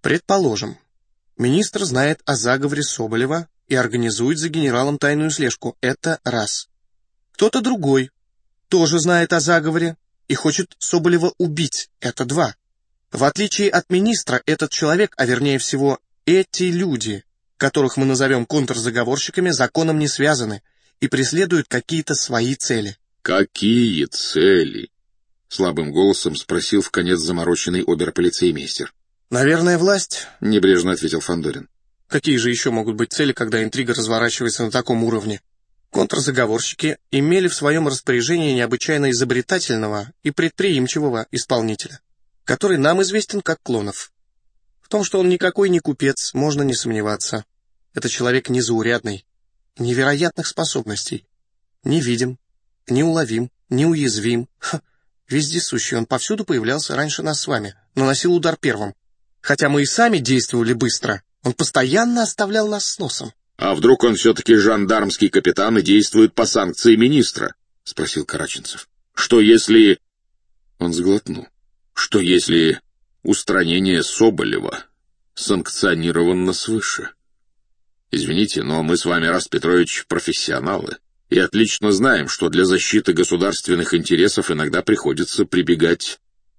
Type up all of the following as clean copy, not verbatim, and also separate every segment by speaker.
Speaker 1: Предположим, министр знает о заговоре Соболева и организует за генералом тайную слежку. Это раз. Кто-то другой тоже знает о заговоре и хочет Соболева убить. Это два. В отличие от министра, этот человек, а вернее всего эти люди, которых мы назовем контрзаговорщиками, законом не связаны и преследуют какие-то свои цели.
Speaker 2: «Какие цели?» — слабым голосом спросил вконец замороченный оберполицеймейстер.
Speaker 1: «Наверное, власть», —
Speaker 2: небрежно ответил Фандорин.
Speaker 1: «Какие же еще могут быть цели, когда интрига разворачивается на таком уровне? Контрзаговорщики имели в своем распоряжении необычайно изобретательного и предприимчивого исполнителя, который нам известен как Клонов. В том, что он никакой не купец, можно не сомневаться. Это человек незаурядный, невероятных способностей. Невидим, неуловим, неуязвим. Вездесущий, он повсюду появлялся раньше нас с вами, наносил удар первым. Хотя мы и сами действовали быстро, он постоянно оставлял нас с носом».
Speaker 2: «А вдруг он все-таки жандармский капитан и действует по санкции министра?» — спросил Караченцев. «Что если...» Он сглотнул. «Что если устранение Соболева санкционировано свыше? Извините, но мы с вами, Раст Петрович, профессионалы, и отлично знаем, что для защиты государственных интересов иногда приходится прибегать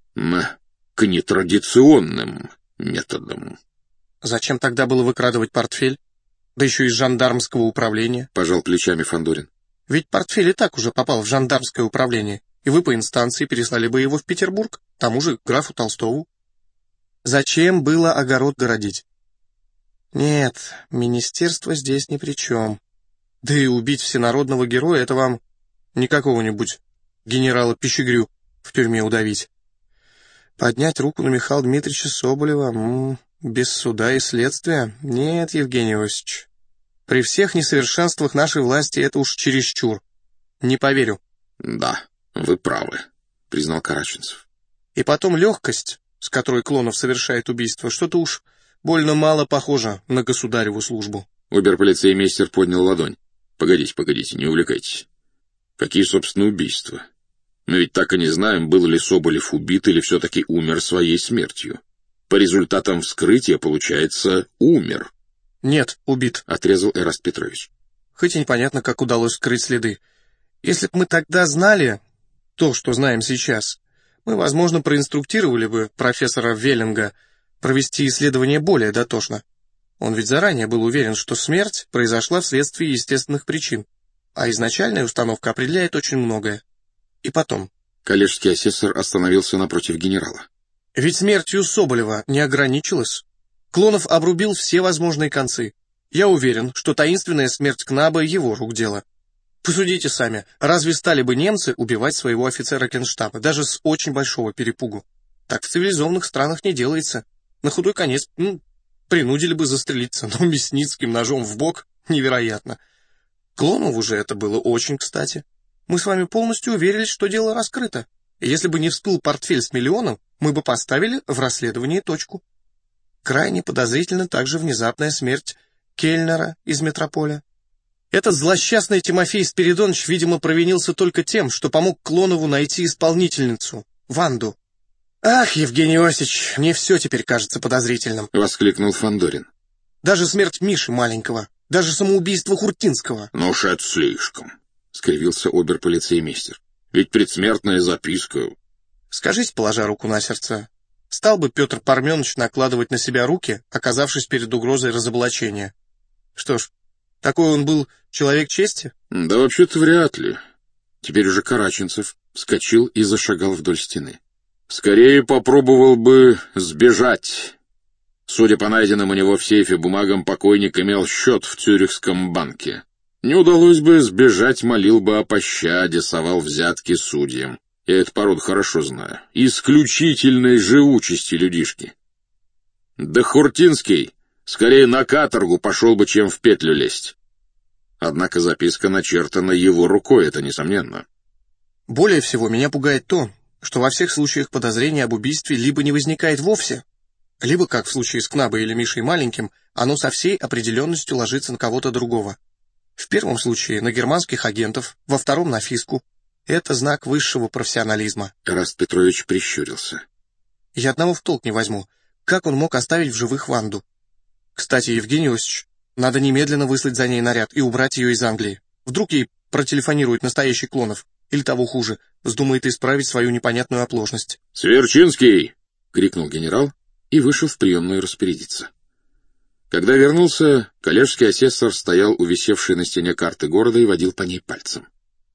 Speaker 2: к нетрадиционным методам».
Speaker 1: «Зачем тогда было выкрадывать портфель? Да еще из жандармского управления», —
Speaker 2: пожал плечами Фандорин.
Speaker 1: «Ведь портфель и так уже попал в жандармское управление, и вы по инстанции переслали бы его в Петербург, тому же графу Толстову. Зачем было огород городить? Нет, министерство здесь ни при чем. Да и убить всенародного героя — это вам не какого-нибудь генерала Пищегрю в тюрьме удавить. Поднять руку на Михаила Дмитриевича Соболева без суда и следствия? Нет, Евгений Иосифович. При всех несовершенствах нашей власти это уж чересчур. Не поверю».
Speaker 2: «Да, вы правы», — признал Караченцев.
Speaker 1: «И потом легкость, с которой Клонов совершает убийство, что-то уж больно мало похоже на государеву службу».
Speaker 2: Оберполицеймейстер поднял ладонь. Погодите, не увлекайтесь. Какие, собственно, убийства? Мы ведь так и не знаем, был ли Соболев убит или все-таки умер своей смертью. По результатам вскрытия, получается, умер».
Speaker 1: «Нет, убит»,
Speaker 2: — отрезал Эраст Петрович.
Speaker 1: «Хоть и непонятно, как удалось скрыть следы. Если бы мы тогда знали то, что знаем сейчас, мы, возможно, проинструктировали бы профессора Веллинга провести исследование более дотошно. Он ведь заранее был уверен, что смерть произошла вследствие естественных причин, а изначальная установка определяет очень многое. И потом...»
Speaker 2: Коллежский асессор остановился напротив генерала.
Speaker 1: «Ведь смертью Соболева не ограничилось. Клонов обрубил все возможные концы. Я уверен, что таинственная смерть Кнаба — его рук дело. Посудите сами, разве стали бы немцы убивать своего офицера генштаба, даже с очень большого перепугу? Так в цивилизованных странах не делается. На худой конец, принудили бы застрелиться, но мясницким ножом в бок невероятно. Клонову же это было очень кстати. Мы с вами полностью уверились, что дело раскрыто. И если бы не всплыл портфель с миллионом, мы бы поставили в расследовании точку. Крайне подозрительна также внезапная смерть Кельнера из Метрополя. Этот злосчастный Тимофей Спиридонович, видимо, провинился только тем, что помог Клонову найти исполнительницу, Ванду. «Ах, Евгений Иосифович, мне все теперь кажется подозрительным», —
Speaker 2: воскликнул Фандорин.
Speaker 1: «Даже смерть Миши маленького, даже самоубийство Хуртинского».
Speaker 2: «Ну уж это слишком», — скривился оберполицеймейстер. «Ведь предсмертная записка...»
Speaker 1: «Скажите, положа руку на сердце, стал бы Петр Парменович накладывать на себя руки, оказавшись перед угрозой разоблачения? Что ж, такой он был человек чести?»
Speaker 2: «Да вообще-то вряд ли». Теперь уже Караченцев вскочил и зашагал вдоль стены. «Скорее попробовал бы сбежать. Судя по найденным у него в сейфе бумагам, покойник имел счет в Цюрихском банке. Не удалось бы сбежать, молил бы о пощаде, совал взятки судьям. Я эту породу хорошо знаю. Исключительной живучести людишки. Да Хуртинский скорее на каторгу пошел бы, чем в петлю лезть. Однако записка начертана его рукой, это несомненно».
Speaker 1: «Более всего меня пугает то, что во всех случаях подозрения об убийстве либо не возникает вовсе, либо, как в случае с Кнабой или Мишей Маленьким, оно со всей определенностью ложится на кого-то другого. В первом случае на германских агентов, во втором на Фиску. Это знак высшего профессионализма».
Speaker 2: Эраст Петрович прищурился.
Speaker 1: «Я одного в толк не возьму. Как он мог оставить в живых Ванду? Кстати, Евгений Осич, надо немедленно выслать за ней наряд и убрать ее из Англии. Вдруг ей протелефонирует настоящий Клонов, или того хуже, вздумает исправить свою непонятную оплошность.
Speaker 2: «Сверчинский!» — крикнул генерал и вышел в приемную распорядиться. Когда вернулся, коллежский асессор стоял у висевшей на стене карты города и водил по ней пальцем.